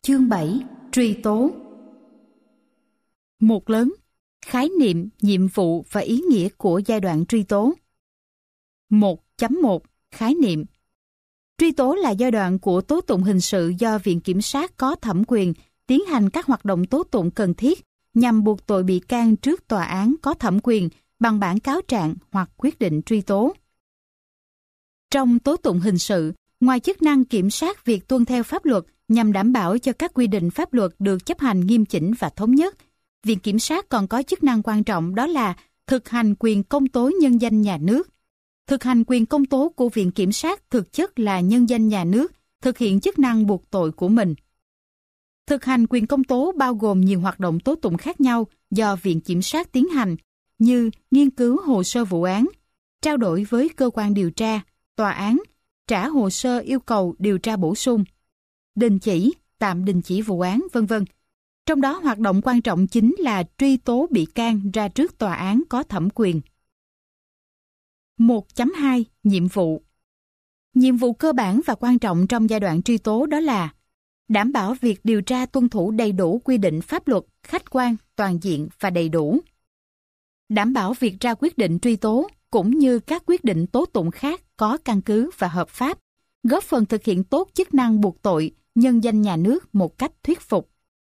Chương 7. Truy tố. Một lớn, khái niệm, nhiệm vụ và ý nghĩa của giai đoạn truy tố. 1.1. Khái niệm. Truy tố là giai đoạn của tố tụng hình sự do Viện Kiểm sát có thẩm quyền tiến hành các hoạt động tố tụng cần thiết nhằm buộc tội bị can trước tòa án có thẩm quyền bằng bản cáo trạng hoặc quyết định truy tố. Trong tố tụng hình sự, ngoài chức năng kiểm soát việc tuân theo pháp luật nhằm đảm bảo cho các quy định pháp luật được chấp hành nghiêm chỉnh và thống nhất, Viện Kiểm sát còn có chức năng quan trọng, đó là thực hành quyền công tố nhân danh nhà nước. Thực hành quyền công tố của Viện Kiểm sát thực chất là nhân danh nhà nước thực hiện chức năng buộc tội của mình. Thực hành quyền công tố bao gồm nhiều hoạt động tố tụng khác nhau do Viện Kiểm sát tiến hành, như nghiên cứu hồ sơ vụ án, trao đổi với cơ quan điều tra, tòa án, trả hồ sơ yêu cầu điều tra bổ sung, đình chỉ, tạm đình chỉ vụ án, v.v. Trong đó hoạt động quan trọng chính là truy tố bị can ra trước tòa án có thẩm quyền. 1.2. Nhiệm vụ. Nhiệm vụ cơ bản và quan trọng trong giai đoạn truy tố đó là đảm bảo việc điều tra tuân thủ đầy đủ quy định pháp luật, khách quan, toàn diện và đầy đủ. Đảm bảo việc ra quyết định truy tố cũng như các quyết định tố tụng khác có căn cứ và hợp pháp, góp phần thực hiện tốt chức năng buộc tội nhân danh nhà nước một cách thuyết phục.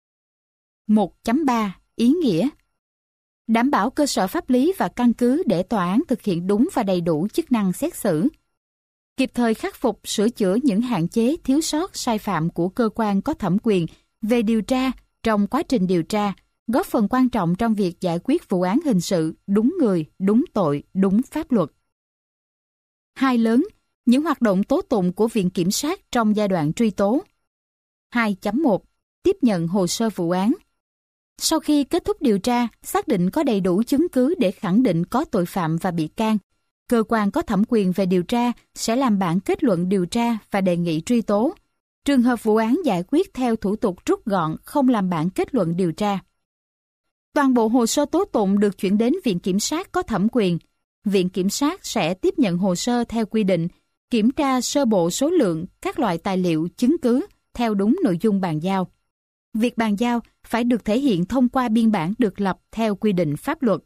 1.3. Ý nghĩa. Đảm bảo cơ sở pháp lý và căn cứ để tòa án thực hiện đúng và đầy đủ chức năng xét xử. Kịp thời khắc phục, sửa chữa những hạn chế, thiếu sót, sai phạm của cơ quan có thẩm quyền về điều tra trong quá trình điều tra, góp phần quan trọng trong việc giải quyết vụ án hình sự đúng người, đúng tội, đúng pháp luật. 2 lớn, những hoạt động tố tụng của Viện Kiểm sát trong giai đoạn truy tố. 2.1. Tiếp nhận hồ sơ vụ án. Sau khi kết thúc điều tra, xác định có đầy đủ chứng cứ để khẳng định có tội phạm và bị can, cơ quan có thẩm quyền về điều tra sẽ làm bản kết luận điều tra và đề nghị truy tố. Trường hợp vụ án giải quyết theo thủ tục rút gọn, không làm bản kết luận điều tra. Toàn bộ hồ sơ tố tụng được chuyển đến Viện Kiểm sát có thẩm quyền. Viện Kiểm sát sẽ tiếp nhận hồ sơ theo quy định, kiểm tra sơ bộ số lượng các loại tài liệu, chứng cứ theo đúng nội dung bàn giao. Việc bàn giao phải được thể hiện thông qua biên bản được lập theo quy định pháp luật.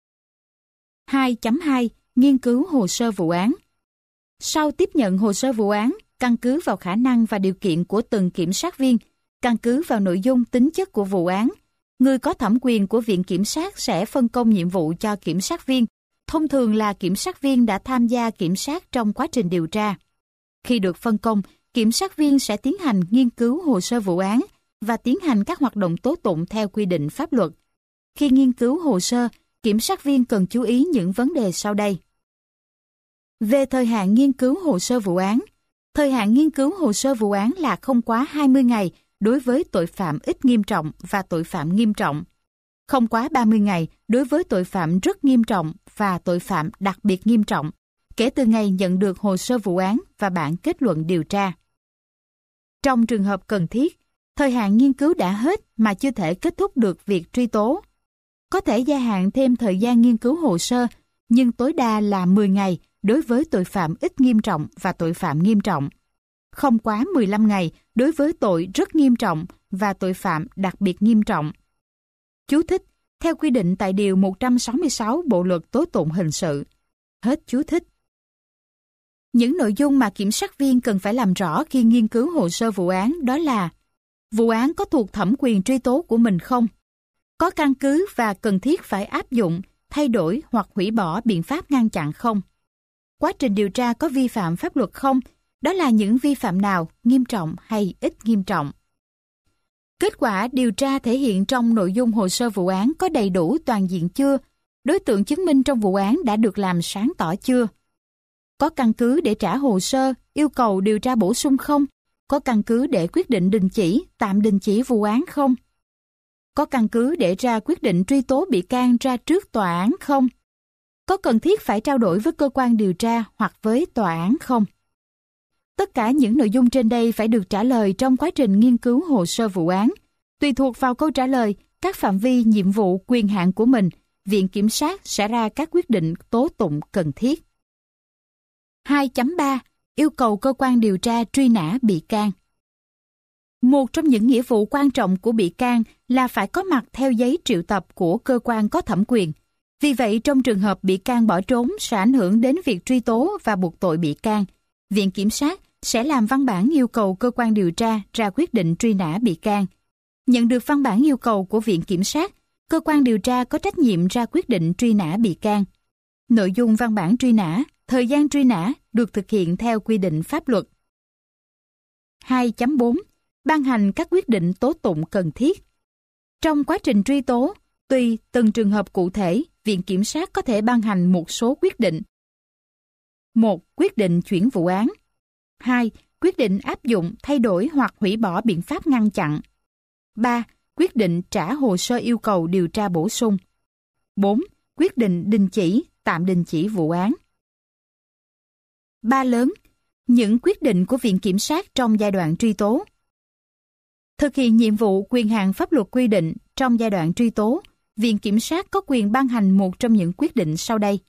2.2. Nghiên cứu hồ sơ vụ án. Sau tiếp nhận hồ sơ vụ án, căn cứ vào khả năng và điều kiện của từng kiểm sát viên, căn cứ vào nội dung tính chất của vụ án, người có thẩm quyền của Viện Kiểm sát sẽ phân công nhiệm vụ cho kiểm sát viên, thông thường là kiểm sát viên đã tham gia kiểm sát trong quá trình điều tra. Khi được phân công, kiểm sát viên sẽ tiến hành nghiên cứu hồ sơ vụ án và tiến hành các hoạt động tố tụng theo quy định pháp luật. Khi nghiên cứu hồ sơ, kiểm sát viên cần chú ý những vấn đề sau đây. Về thời hạn nghiên cứu hồ sơ vụ án, thời hạn nghiên cứu hồ sơ vụ án là không quá 20 ngày đối với tội phạm ít nghiêm trọng và tội phạm nghiêm trọng, không quá 30 ngày đối với tội phạm rất nghiêm trọng và tội phạm đặc biệt nghiêm trọng, kể từ ngày nhận được hồ sơ vụ án và bản kết luận điều tra. Trong trường hợp cần thiết, thời hạn nghiên cứu đã hết mà chưa thể kết thúc được việc truy tố. Có thể gia hạn thêm thời gian nghiên cứu hồ sơ, nhưng tối đa là 10 ngày đối với tội phạm ít nghiêm trọng và tội phạm nghiêm trọng, không quá 15 ngày đối với tội rất nghiêm trọng và tội phạm đặc biệt nghiêm trọng. Chú thích, theo quy định tại Điều 166 Bộ Luật Tố tụng Hình sự. Hết chú thích. Những nội dung mà kiểm sát viên cần phải làm rõ khi nghiên cứu hồ sơ vụ án đó là: vụ án có thuộc thẩm quyền truy tố của mình không? Có căn cứ và cần thiết phải áp dụng, thay đổi hoặc hủy bỏ biện pháp ngăn chặn không? Quá trình điều tra có vi phạm pháp luật không? Đó là những vi phạm nào, nghiêm trọng hay ít nghiêm trọng? Kết quả điều tra thể hiện trong nội dung hồ sơ vụ án có đầy đủ toàn diện chưa? Đối tượng chứng minh trong vụ án đã được làm sáng tỏ chưa? Có căn cứ để trả hồ sơ, yêu cầu điều tra bổ sung không? Có căn cứ để quyết định đình chỉ, tạm đình chỉ vụ án không? Có căn cứ để ra quyết định truy tố bị can ra trước tòa án không? Có cần thiết phải trao đổi với cơ quan điều tra hoặc với tòa án không? Tất cả những nội dung trên đây phải được trả lời trong quá trình nghiên cứu hồ sơ vụ án. Tùy thuộc vào câu trả lời, các phạm vi, nhiệm vụ, quyền hạn của mình, Viện Kiểm sát sẽ ra các quyết định tố tụng cần thiết. 2.3. Yêu cầu cơ quan điều tra truy nã bị can. Một trong những nghĩa vụ quan trọng của bị can là phải có mặt theo giấy triệu tập của cơ quan có thẩm quyền. Vì vậy, trong trường hợp bị can bỏ trốn sẽ ảnh hưởng đến việc truy tố và buộc tội bị can. Viện Kiểm sát sẽ làm văn bản yêu cầu cơ quan điều tra ra quyết định truy nã bị can. Nhận được văn bản yêu cầu của Viện Kiểm sát, cơ quan điều tra có trách nhiệm ra quyết định truy nã bị can. Nội dung văn bản truy nã, thời gian truy nã được thực hiện theo quy định pháp luật. 2.4. Ban hành các quyết định tố tụng cần thiết. Trong quá trình truy tố, tùy từng trường hợp cụ thể, Viện Kiểm sát có thể ban hành một số quyết định. 1. Quyết định chuyển vụ án. 2. Quyết định áp dụng, thay đổi hoặc hủy bỏ biện pháp ngăn chặn. 3. Quyết định trả hồ sơ yêu cầu điều tra bổ sung. 4. Quyết định đình chỉ, tạm đình chỉ vụ án. 3 lớn. Những quyết định của Viện Kiểm sát trong giai đoạn truy tố. Thực hiện nhiệm vụ quyền hạn pháp luật quy định trong giai đoạn truy tố, Viện Kiểm sát có quyền ban hành một trong những quyết định sau đây.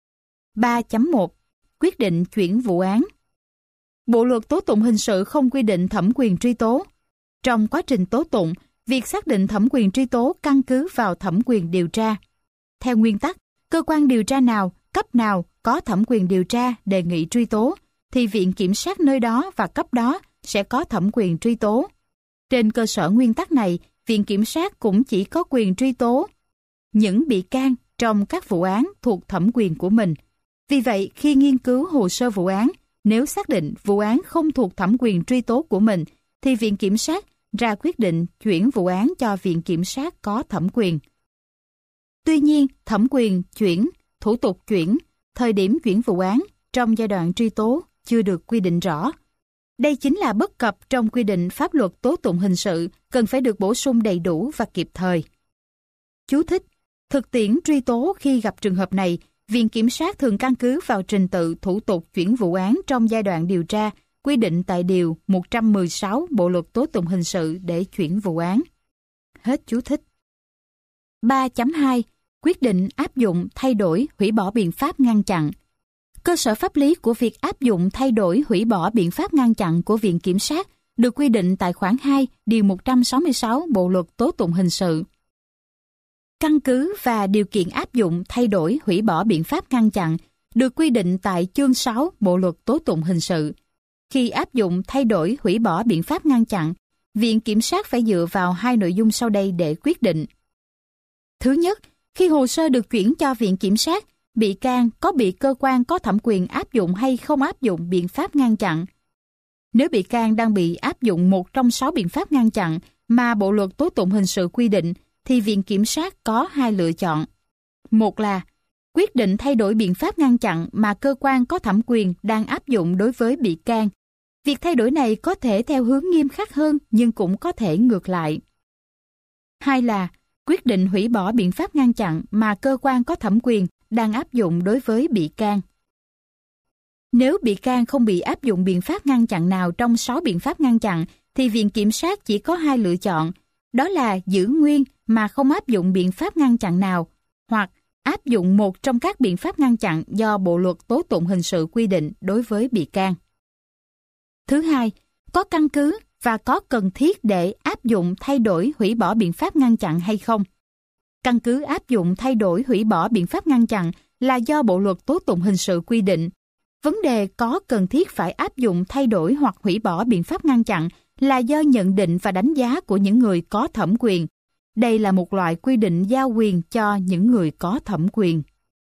3.1. Quyết định chuyển vụ án. Bộ luật tố tụng hình sự không quy định thẩm quyền truy tố. Trong quá trình tố tụng, việc xác định thẩm quyền truy tố căn cứ vào thẩm quyền điều tra. Theo nguyên tắc, cơ quan điều tra nào, cấp nào có thẩm quyền điều tra đề nghị truy tố, thì Viện Kiểm sát nơi đó và cấp đó sẽ có thẩm quyền truy tố. Trên cơ sở nguyên tắc này, Viện Kiểm sát cũng chỉ có quyền truy tố những bị can trong các vụ án thuộc thẩm quyền của mình. Vì vậy, khi nghiên cứu hồ sơ vụ án, nếu xác định vụ án không thuộc thẩm quyền truy tố của mình, thì Viện Kiểm sát ra quyết định chuyển vụ án cho Viện Kiểm sát có thẩm quyền. Tuy nhiên, thẩm quyền chuyển, thủ tục chuyển, thời điểm chuyển vụ án trong giai đoạn truy tố chưa được quy định rõ. Đây chính là bất cập trong quy định pháp luật tố tụng hình sự cần phải được bổ sung đầy đủ và kịp thời. Chú thích: thực tiễn truy tố khi gặp trường hợp này, Viện Kiểm sát thường căn cứ vào trình tự thủ tục chuyển vụ án trong giai đoạn điều tra quy định tại Điều 116 Bộ luật tố tụng hình sự để chuyển vụ án. Hết chú thích. 3.2. Quyết định áp dụng, thay đổi, hủy bỏ biện pháp ngăn chặn. Cơ sở pháp lý của việc áp dụng, thay đổi, hủy bỏ biện pháp ngăn chặn của Viện Kiểm sát được quy định tại khoản 2, Điều 166 Bộ luật tố tụng hình sự. Căn cứ và điều kiện áp dụng, thay đổi, hủy bỏ biện pháp ngăn chặn được quy định tại chương 6 Bộ luật tố tụng hình sự. Khi áp dụng, thay đổi, hủy bỏ biện pháp ngăn chặn, Viện Kiểm sát phải dựa vào hai nội dung sau đây để quyết định. Thứ nhất, khi hồ sơ được chuyển cho Viện Kiểm sát, bị can có bị cơ quan có thẩm quyền áp dụng hay không áp dụng biện pháp ngăn chặn. Nếu bị can đang bị áp dụng một trong 6 biện pháp ngăn chặn mà Bộ luật tố tụng hình sự quy định, thì Viện Kiểm sát có hai lựa chọn. Một là quyết định thay đổi biện pháp ngăn chặn mà cơ quan có thẩm quyền đang áp dụng đối với bị can. Việc thay đổi này có thể theo hướng nghiêm khắc hơn nhưng cũng có thể ngược lại. Hai là quyết định hủy bỏ biện pháp ngăn chặn mà cơ quan có thẩm quyền đang áp dụng đối với bị can. Nếu bị can không bị áp dụng biện pháp ngăn chặn nào trong 6 biện pháp ngăn chặn, thì Viện Kiểm sát chỉ có hai lựa chọn, đó là giữ nguyên mà không áp dụng biện pháp ngăn chặn nào, hoặc áp dụng một trong các biện pháp ngăn chặn do Bộ luật tố tụng hình sự quy định đối với bị can. Thứ hai, có căn cứ và có cần thiết để áp dụng, thay đổi, hủy bỏ biện pháp ngăn chặn hay không. Căn cứ áp dụng, thay đổi, hủy bỏ biện pháp ngăn chặn là do Bộ luật tố tụng hình sự quy định. Vấn đề có cần thiết phải áp dụng, thay đổi hoặc hủy bỏ biện pháp ngăn chặn là do nhận định và đánh giá của những người có thẩm quyền. Đây là một loại quy định giao quyền cho những người có thẩm quyền.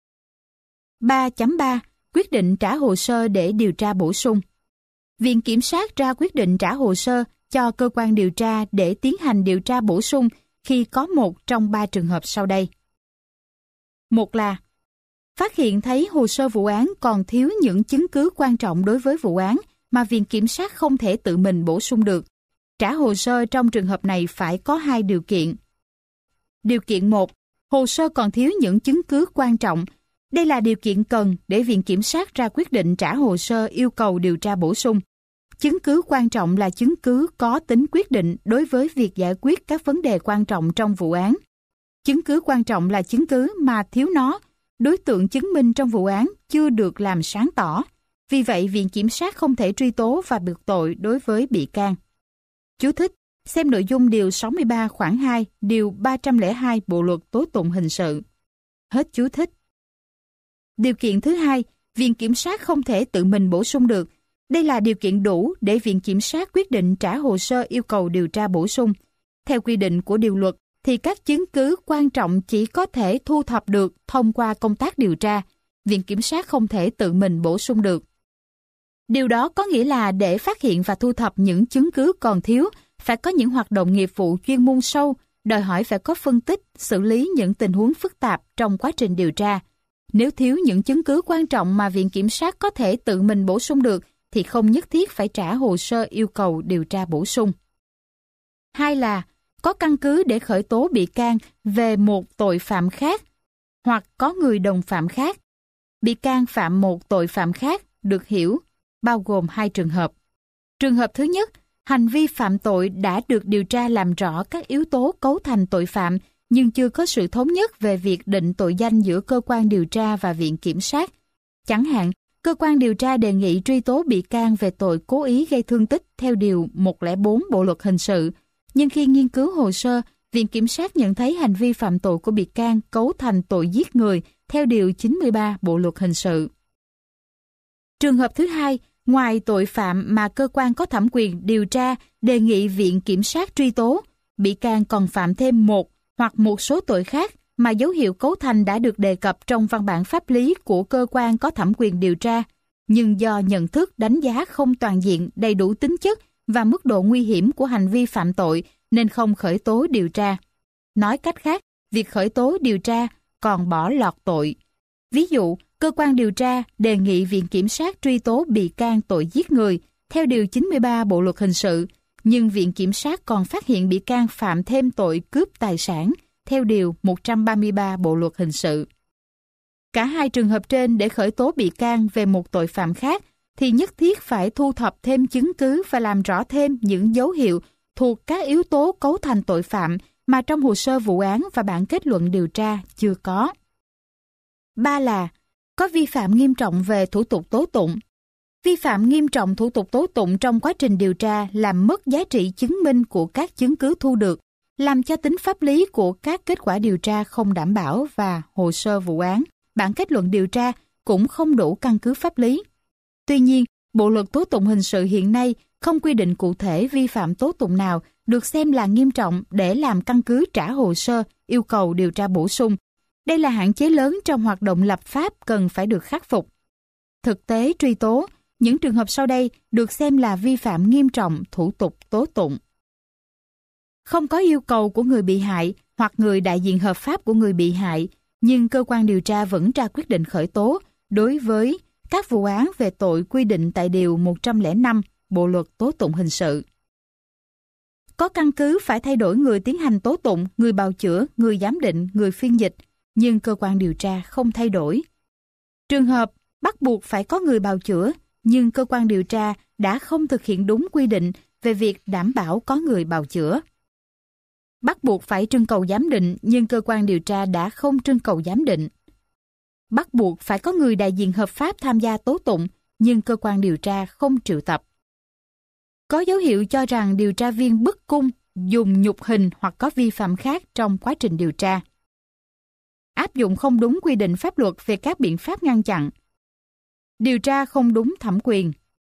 3.3. Quyết định trả hồ sơ để điều tra bổ sung. Viện Kiểm sát ra quyết định trả hồ sơ cho cơ quan điều tra để tiến hành điều tra bổ sung khi có một trong 3 trường hợp sau đây. Một là phát hiện thấy hồ sơ vụ án còn thiếu những chứng cứ quan trọng đối với vụ án mà Viện Kiểm sát không thể tự mình bổ sung được. Trả hồ sơ trong trường hợp này phải có hai điều kiện. Điều kiện 1. Hồ sơ còn thiếu những chứng cứ quan trọng. Đây là điều kiện cần để Viện Kiểm sát ra quyết định trả hồ sơ yêu cầu điều tra bổ sung. Chứng cứ quan trọng là chứng cứ có tính quyết định đối với việc giải quyết các vấn đề quan trọng trong vụ án. Chứng cứ quan trọng là chứng cứ mà thiếu nó, đối tượng chứng minh trong vụ án chưa được làm sáng tỏ. Vì vậy, Viện Kiểm sát không thể truy tố và buộc tội đối với bị can. Chú thích: Xem nội dung điều 63 khoản 2, điều 302 Bộ luật tố tụng hình sự. Hết chú thích. Điều kiện thứ hai, Viện Kiểm sát không thể tự mình bổ sung được. Đây là điều kiện đủ để Viện Kiểm sát quyết định trả hồ sơ yêu cầu điều tra bổ sung. Theo quy định của điều luật, thì các chứng cứ quan trọng chỉ có thể thu thập được thông qua công tác điều tra. Viện Kiểm sát không thể tự mình bổ sung được. Điều đó có nghĩa là để phát hiện và thu thập những chứng cứ còn thiếu, phải có những hoạt động nghiệp vụ chuyên môn sâu, đòi hỏi phải có phân tích, xử lý những tình huống phức tạp trong quá trình điều tra. Nếu thiếu những chứng cứ quan trọng mà Viện Kiểm sát có thể tự mình bổ sung được, thì không nhất thiết phải trả hồ sơ yêu cầu điều tra bổ sung. Hai là có căn cứ để khởi tố bị can về một tội phạm khác hoặc có người đồng phạm khác. Bị can phạm một tội phạm khác được hiểu bao gồm hai trường hợp. Trường hợp thứ nhất, hành vi phạm tội đã được điều tra làm rõ các yếu tố cấu thành tội phạm nhưng chưa có sự thống nhất về việc định tội danh giữa cơ quan điều tra và Viện Kiểm sát. Chẳng hạn, cơ quan điều tra đề nghị truy tố bị can về tội cố ý gây thương tích theo điều 104 Bộ luật hình sự, nhưng khi nghiên cứu hồ sơ, Viện Kiểm sát nhận thấy hành vi phạm tội của bị can cấu thành tội giết người theo điều 93 Bộ luật hình sự. Trường hợp thứ hai, ngoài tội phạm mà cơ quan có thẩm quyền điều tra đề nghị Viện Kiểm sát truy tố, bị can còn phạm thêm một hoặc một số tội khác mà dấu hiệu cấu thành đã được đề cập trong văn bản pháp lý của cơ quan có thẩm quyền điều tra, nhưng do nhận thức đánh giá không toàn diện, đầy đủ tính chất và mức độ nguy hiểm của hành vi phạm tội nên không khởi tố điều tra. Nói cách khác, việc khởi tố điều tra còn bỏ lọt tội. Ví dụ, cơ quan điều tra đề nghị Viện Kiểm sát truy tố bị can tội giết người theo điều 93 Bộ luật hình sự, nhưng Viện Kiểm sát còn phát hiện bị can phạm thêm tội cướp tài sản theo điều 133 Bộ luật hình sự. Cả hai trường hợp trên để khởi tố bị can về một tội phạm khác thì nhất thiết phải thu thập thêm chứng cứ và làm rõ thêm những dấu hiệu thuộc các yếu tố cấu thành tội phạm mà trong hồ sơ vụ án và bản kết luận điều tra chưa có. Ba là có vi phạm nghiêm trọng về thủ tục tố tụng. Vi phạm nghiêm trọng thủ tục tố tụng trong quá trình điều tra làm mất giá trị chứng minh của các chứng cứ thu được, làm cho tính pháp lý của các kết quả điều tra không đảm bảo và hồ sơ vụ án, bản kết luận điều tra cũng không đủ căn cứ pháp lý. Tuy nhiên, Bộ luật tố tụng hình sự hiện nay không quy định cụ thể vi phạm tố tụng nào được xem là nghiêm trọng để làm căn cứ trả hồ sơ yêu cầu điều tra bổ sung. Đây là hạn chế lớn trong hoạt động lập pháp cần phải được khắc phục. Thực tế truy tố, những trường hợp sau đây được xem là vi phạm nghiêm trọng thủ tục tố tụng. Không có yêu cầu của người bị hại hoặc người đại diện hợp pháp của người bị hại, nhưng cơ quan điều tra vẫn ra quyết định khởi tố đối với các vụ án về tội quy định tại điều 105 Bộ luật tố tụng hình sự. Có căn cứ phải thay đổi người tiến hành tố tụng, người bào chữa, người giám định, người phiên dịch, nhưng cơ quan điều tra không thay đổi. Trường hợp bắt buộc phải có người bào chữa, nhưng cơ quan điều tra đã không thực hiện đúng quy định về việc đảm bảo có người bào chữa. Bắt buộc phải trưng cầu giám định, nhưng cơ quan điều tra đã không trưng cầu giám định. Bắt buộc phải có người đại diện hợp pháp tham gia tố tụng, nhưng cơ quan điều tra không triệu tập. Có dấu hiệu cho rằng điều tra viên bức cung, dùng nhục hình hoặc có vi phạm khác trong quá trình điều tra. Áp dụng không đúng quy định pháp luật về các biện pháp ngăn chặn. Điều tra không đúng thẩm quyền.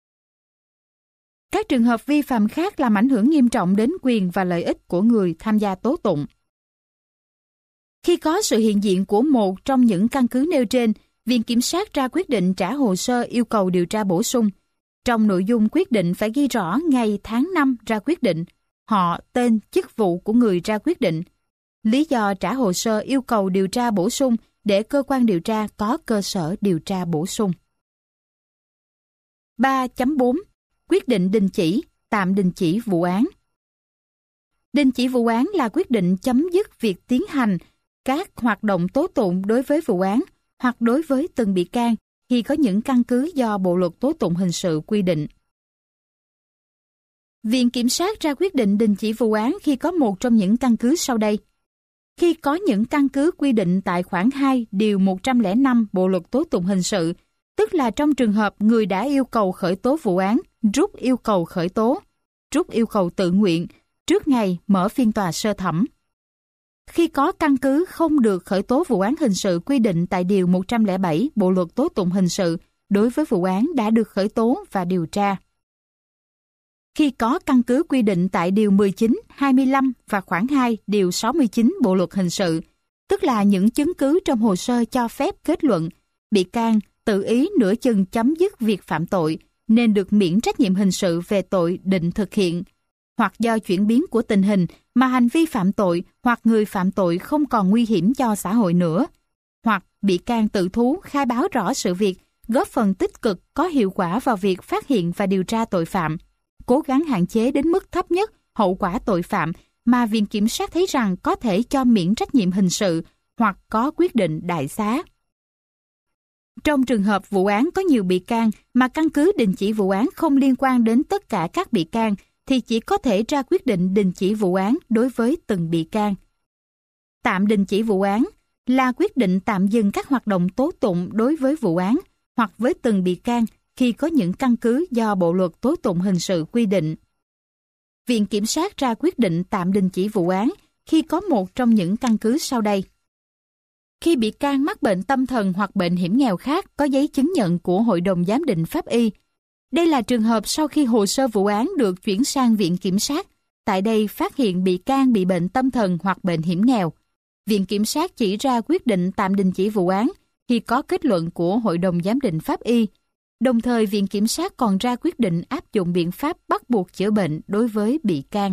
Các trường hợp vi phạm khác làm ảnh hưởng nghiêm trọng đến quyền và lợi ích của người tham gia tố tụng. Khi có sự hiện diện của một trong những căn cứ nêu trên, Viện Kiểm sát ra quyết định trả hồ sơ yêu cầu điều tra bổ sung. Trong nội dung quyết định phải ghi rõ ngày tháng năm ra quyết định, họ, tên, chức vụ của người ra quyết định, lý do trả hồ sơ yêu cầu điều tra bổ sung để cơ quan điều tra có cơ sở điều tra bổ sung. 3.4. Quyết định đình chỉ, tạm đình chỉ vụ án. Đình chỉ vụ án là quyết định chấm dứt việc tiến hành các hoạt động tố tụng đối với vụ án hoặc đối với từng bị can khi có những căn cứ do Bộ luật tố tụng hình sự quy định. Viện Kiểm sát ra quyết định đình chỉ vụ án khi có một trong những căn cứ sau đây. Khi có những căn cứ quy định tại khoản 2 điều 105 Bộ luật tố tụng hình sự, tức là trong trường hợp người đã yêu cầu khởi tố vụ án, rút yêu cầu khởi tố, rút yêu cầu tự nguyện, trước ngày mở phiên tòa sơ thẩm. Khi có căn cứ không được khởi tố vụ án hình sự quy định tại Điều 107 Bộ Luật Tố tụng Hình sự đối với vụ án đã được khởi tố và điều tra. Khi có căn cứ quy định tại Điều 19, 25 và khoản 2 Điều 69 Bộ Luật Hình sự, tức là những chứng cứ trong hồ sơ cho phép kết luận bị can tự ý nửa chừng chấm dứt việc phạm tội nên được miễn trách nhiệm hình sự về tội định thực hiện, hoặc do chuyển biến của tình hình mà hành vi phạm tội hoặc người phạm tội không còn nguy hiểm cho xã hội nữa, hoặc bị can tự thú khai báo rõ sự việc, góp phần tích cực có hiệu quả vào việc phát hiện và điều tra tội phạm, cố gắng hạn chế đến mức thấp nhất hậu quả tội phạm mà Viện Kiểm sát thấy rằng có thể cho miễn trách nhiệm hình sự hoặc có quyết định đại xá. Trong trường hợp vụ án có nhiều bị can mà căn cứ đình chỉ vụ án không liên quan đến tất cả các bị can, thì chỉ có thể ra quyết định đình chỉ vụ án đối với từng bị can. Tạm đình chỉ vụ án là quyết định tạm dừng các hoạt động tố tụng đối với vụ án hoặc với từng bị can khi có những căn cứ do Bộ Luật Tố tụng Hình sự quy định. Viện Kiểm sát ra quyết định tạm đình chỉ vụ án khi có một trong những căn cứ sau đây. Khi bị can mắc bệnh tâm thần hoặc bệnh hiểm nghèo khác có giấy chứng nhận của Hội đồng Giám định Pháp y. Đây là trường hợp sau khi hồ sơ vụ án được chuyển sang Viện Kiểm sát, tại đây phát hiện bị can bị bệnh tâm thần hoặc bệnh hiểm nghèo. Viện Kiểm sát chỉ ra quyết định tạm đình chỉ vụ án khi có kết luận của Hội đồng Giám định Pháp y. Đồng thời Viện Kiểm sát còn ra quyết định áp dụng biện pháp bắt buộc chữa bệnh đối với bị can.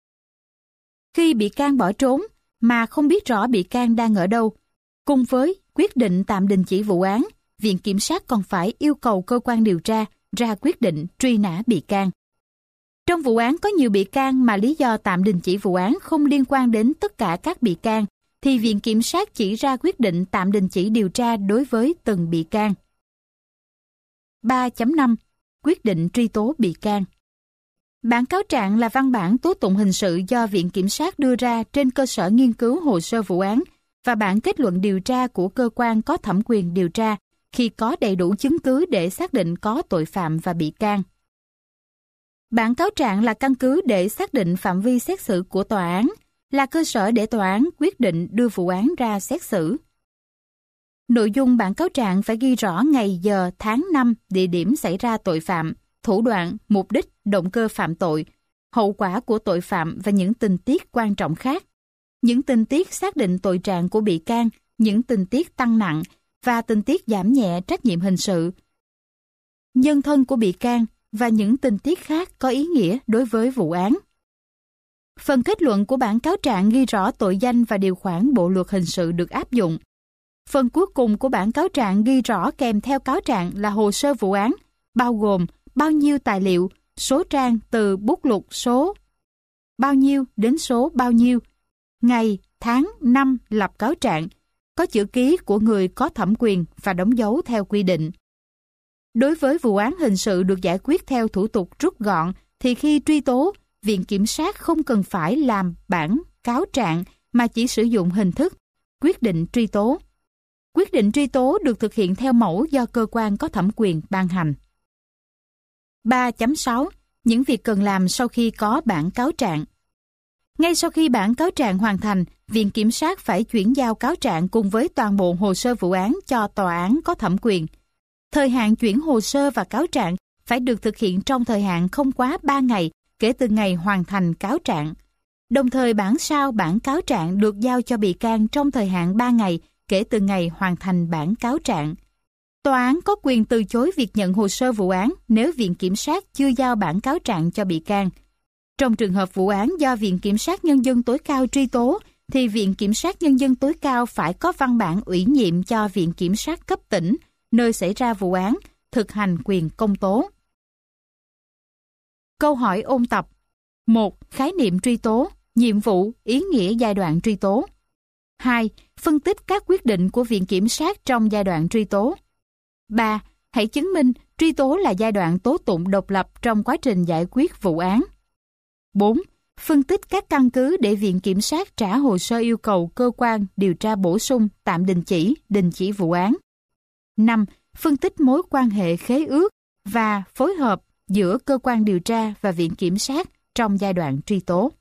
Khi bị can bỏ trốn mà không biết rõ bị can đang ở đâu, cùng với quyết định tạm đình chỉ vụ án, Viện Kiểm sát còn phải yêu cầu cơ quan điều tra ra quyết định truy nã bị can. Trong vụ án có nhiều bị can mà lý do tạm đình chỉ vụ án không liên quan đến tất cả các bị can, thì Viện Kiểm sát chỉ ra quyết định tạm đình chỉ điều tra đối với từng bị can. 3.5. Quyết định truy tố bị can. Bản cáo trạng là văn bản tố tụng hình sự do Viện Kiểm sát đưa ra trên cơ sở nghiên cứu hồ sơ vụ án và bản kết luận điều tra của cơ quan có thẩm quyền điều tra khi có đầy đủ chứng cứ để xác định có tội phạm và bị can. Bản cáo trạng là căn cứ để xác định phạm vi xét xử của tòa án, là cơ sở để tòa án quyết định đưa vụ án ra xét xử. Nội dung bản cáo trạng phải ghi rõ ngày, giờ, tháng, năm, địa điểm xảy ra tội phạm, thủ đoạn, mục đích, động cơ phạm tội, hậu quả của tội phạm và những tình tiết quan trọng khác. Những tình tiết xác định tội trạng của bị can, những tình tiết tăng nặng và tình tiết giảm nhẹ trách nhiệm hình sự, nhân thân của bị can và những tình tiết khác có ý nghĩa đối với vụ án. Phần kết luận của bản cáo trạng ghi rõ tội danh và điều khoản Bộ Luật Hình sự được áp dụng. Phần cuối cùng của bản cáo trạng ghi rõ kèm theo cáo trạng là hồ sơ vụ án, bao gồm bao nhiêu tài liệu, số trang từ bút lục số bao nhiêu đến số bao nhiêu, ngày, tháng, năm lập cáo trạng, có chữ ký của người có thẩm quyền và đóng dấu theo quy định. Đối với vụ án hình sự được giải quyết theo thủ tục rút gọn, thì khi truy tố, Viện Kiểm sát không cần phải làm bản cáo trạng mà chỉ sử dụng hình thức quyết định truy tố. Quyết định truy tố được thực hiện theo mẫu do cơ quan có thẩm quyền ban hành. 3.6. Những việc cần làm sau khi có bản cáo trạng. Ngay sau khi bản cáo trạng hoàn thành, Viện Kiểm sát phải chuyển giao cáo trạng cùng với toàn bộ hồ sơ vụ án cho tòa án có thẩm quyền. Thời hạn chuyển hồ sơ và cáo trạng phải được thực hiện trong thời hạn không quá 3 ngày kể từ ngày hoàn thành cáo trạng. Đồng thời bản sao bản cáo trạng được giao cho bị can trong thời hạn 3 ngày kể từ ngày hoàn thành bản cáo trạng. Tòa án có quyền từ chối việc nhận hồ sơ vụ án nếu Viện Kiểm sát chưa giao bản cáo trạng cho bị can. Trong trường hợp vụ án do Viện Kiểm sát Nhân dân tối cao truy tố, thì Viện Kiểm sát Nhân dân tối cao phải có văn bản ủy nhiệm cho Viện Kiểm sát cấp tỉnh, nơi xảy ra vụ án, thực hành quyền công tố. Câu hỏi ôn tập. 1. Khái niệm truy tố, nhiệm vụ, ý nghĩa giai đoạn truy tố. 2. Phân tích các quyết định của Viện Kiểm sát trong giai đoạn truy tố. 3. Hãy chứng minh truy tố là giai đoạn tố tụng độc lập trong quá trình giải quyết vụ án. 4. Phân tích các căn cứ để Viện Kiểm sát trả hồ sơ yêu cầu cơ quan điều tra bổ sung, tạm đình chỉ vụ án. 5. Phân tích mối quan hệ khế ước và phối hợp giữa cơ quan điều tra và Viện Kiểm sát trong giai đoạn truy tố.